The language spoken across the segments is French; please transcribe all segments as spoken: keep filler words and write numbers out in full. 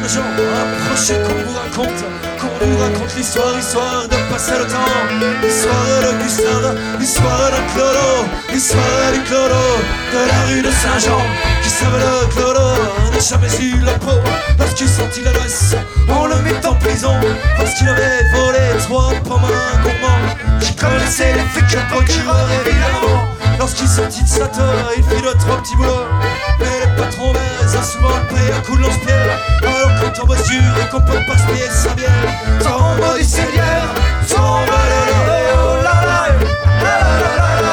gens, approchez qu'on vous raconte, qu'on vous raconte l'histoire, histoire de passer le temps. L'histoire de Gustave, l'histoire de Clodo, l'histoire du Clodo de la rue de Saint-Jean. Gustave le Clodo n'a jamais eu la peau. Lorsqu'il sortit la laisse, on le mit en prison parce qu'il avait volé trois pommes à un gourmand qui connaissait les flics, le procureur évidemment. Lorsqu'il sortit de sa tour, il fit deux trois petits boulots. Mais les patrons baisent souvent le paye à coups de lance-pierre. Alors quand on bosse dur et qu'on peut pas se payer sa bière, t'en bas du Seigneur, t'en bas de la oh la la la la la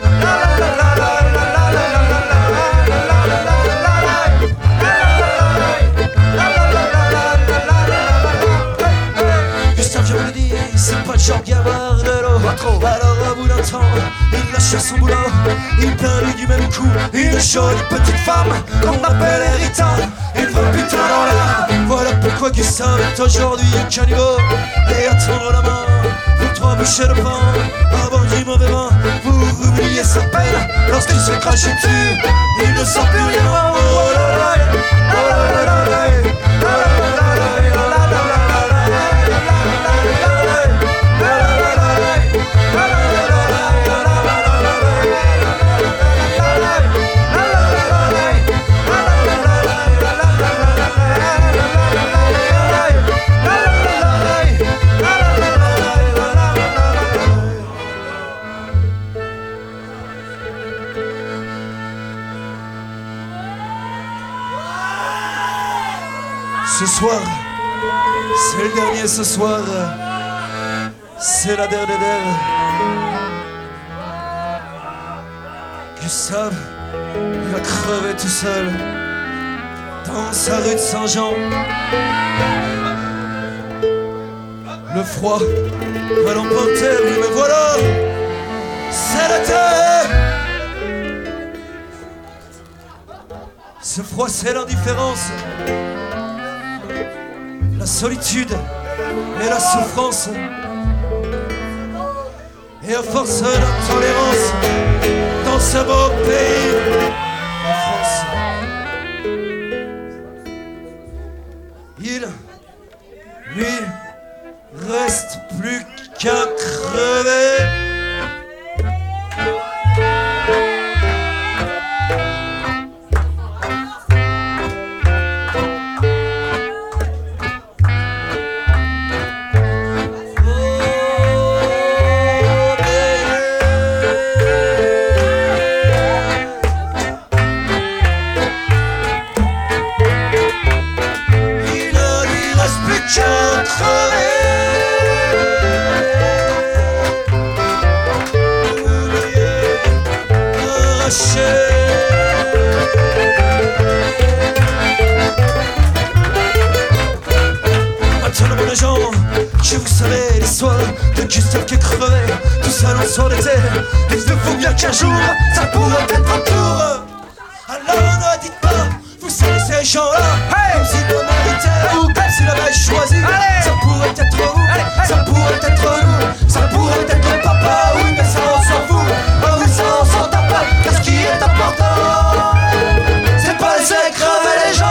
Gustave, je vous le dis, c'est pas le genre gavard de l'eau. Alors à bout d'un temps, il lâcha son boulot. Il perdit du même coup une jolie petite femme qu'on appelle Rita. Une vraie putain dans l'air. Voilà pourquoi Gustave est aujourd'hui un caniveau. Et à tendre la main pour trois bouchées de pain. Avoir du mauvais vin pour oublier sa peine. Lorsqu'il se crache dessus, il ne sent plus rien. Oh là là, oh là là là là, oh là là là là. Ce soir, c'est le dernier ce soir, c'est la dernière. Gustave, il va crever tout seul dans sa rue de Saint-Jean. Le froid va l'emporter, oui mais voilà, c'est la terre. Ce froid c'est l'indifférence, la solitude et la souffrance. Et à force d'intolérance, dans ce beau pays, en France, il, lui, reste plus qu'à crever. Maintenant les gens, que vous savez l'histoire de Gustave qui est crevé tout seul en soir d'été. Dites-vous bien qu'un jour ça pourrait être un tour. Alors ne dites pas, vous savez ces gens-là, hey, comme s'ils le méritaient ou comme s'ils l'avaient choisi. Allez, ça pourrait être vous, allez, ça pourrait être nous, ça pourrait être le papa, oui mais ça on s'en fout. Oh oui ça on s'en tape pas, car ce qui est important, c'est pas laisser crever les gens.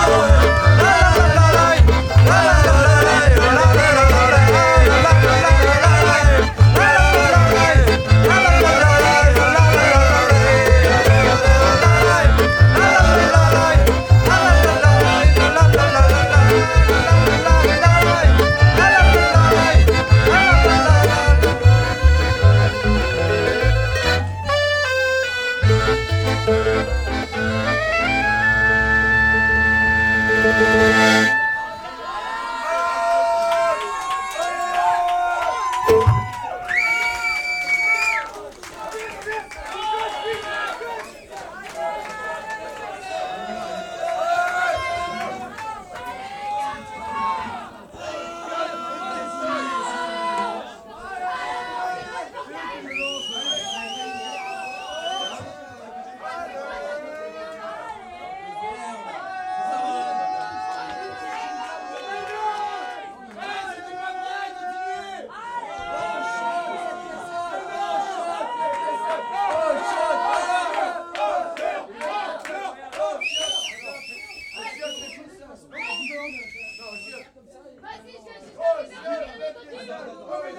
Vas-y, je vais juste arriver, on est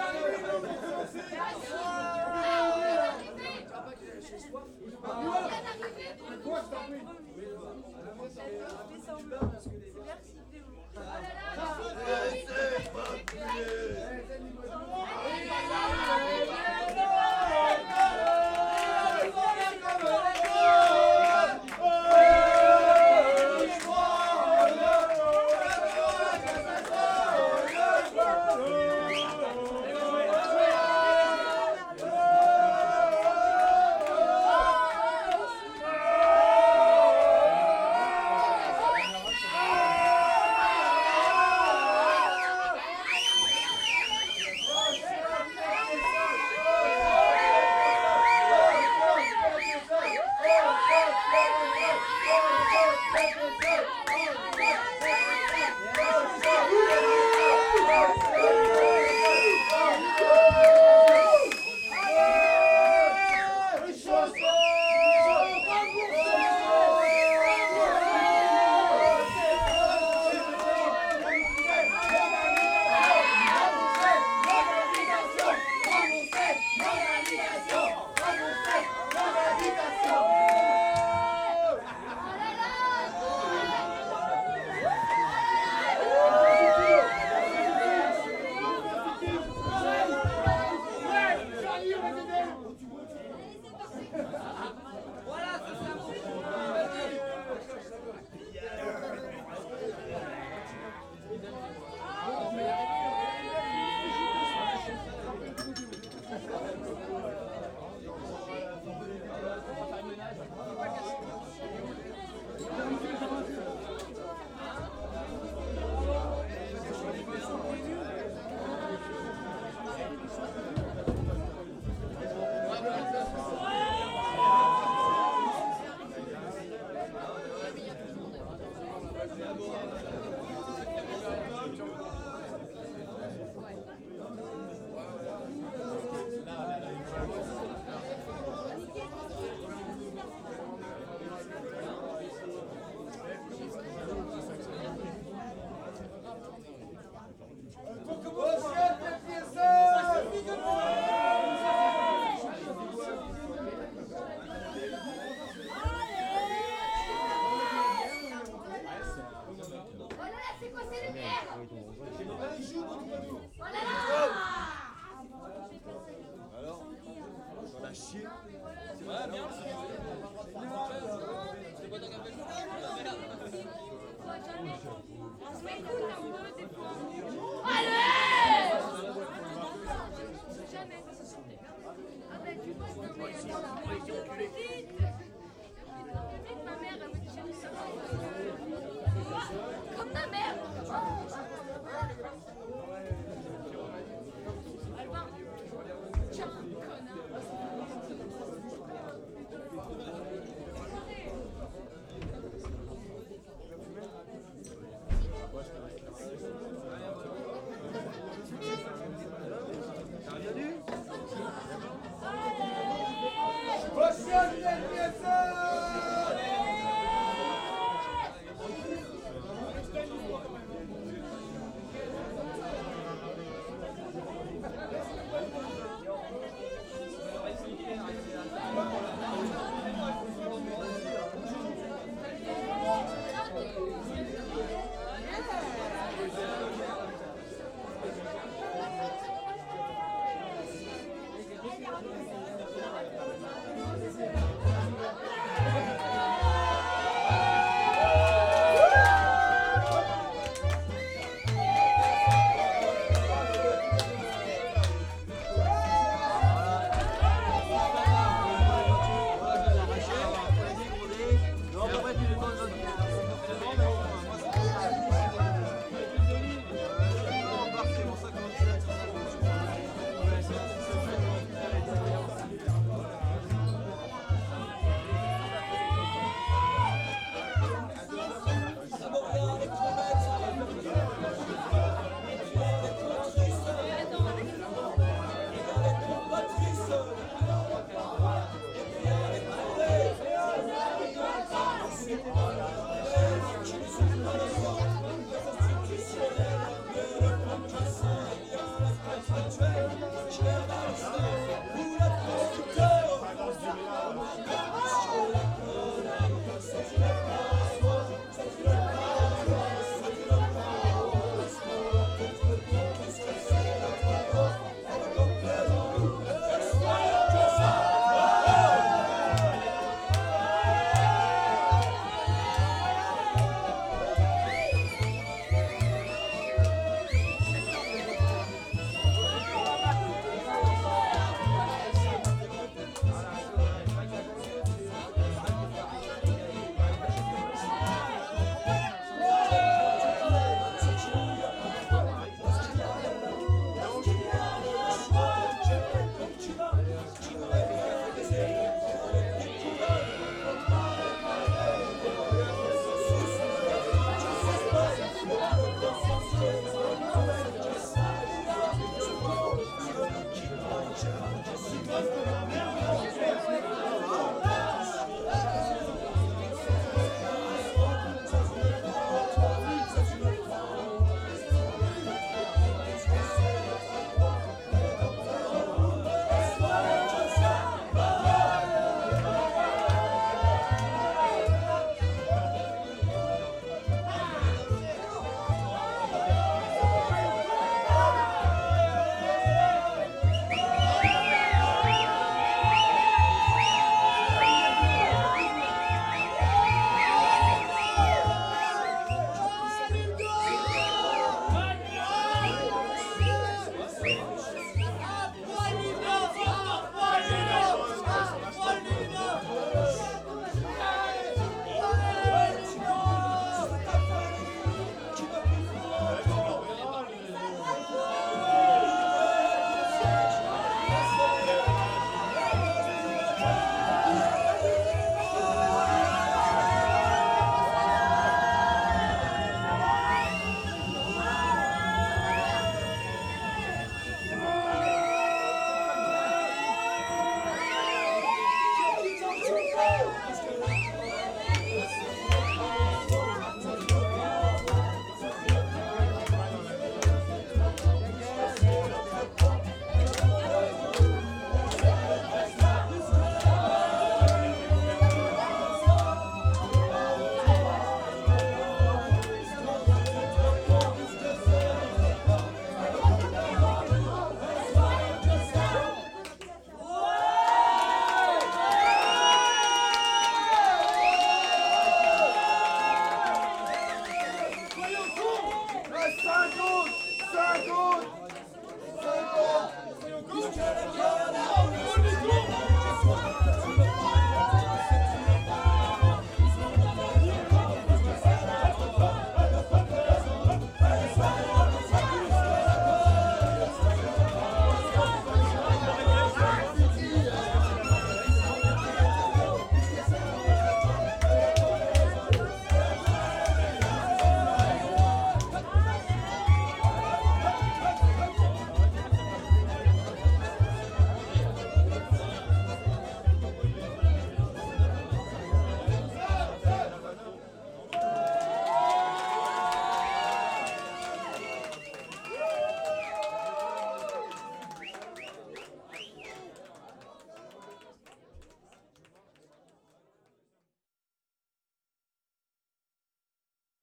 C'est cool,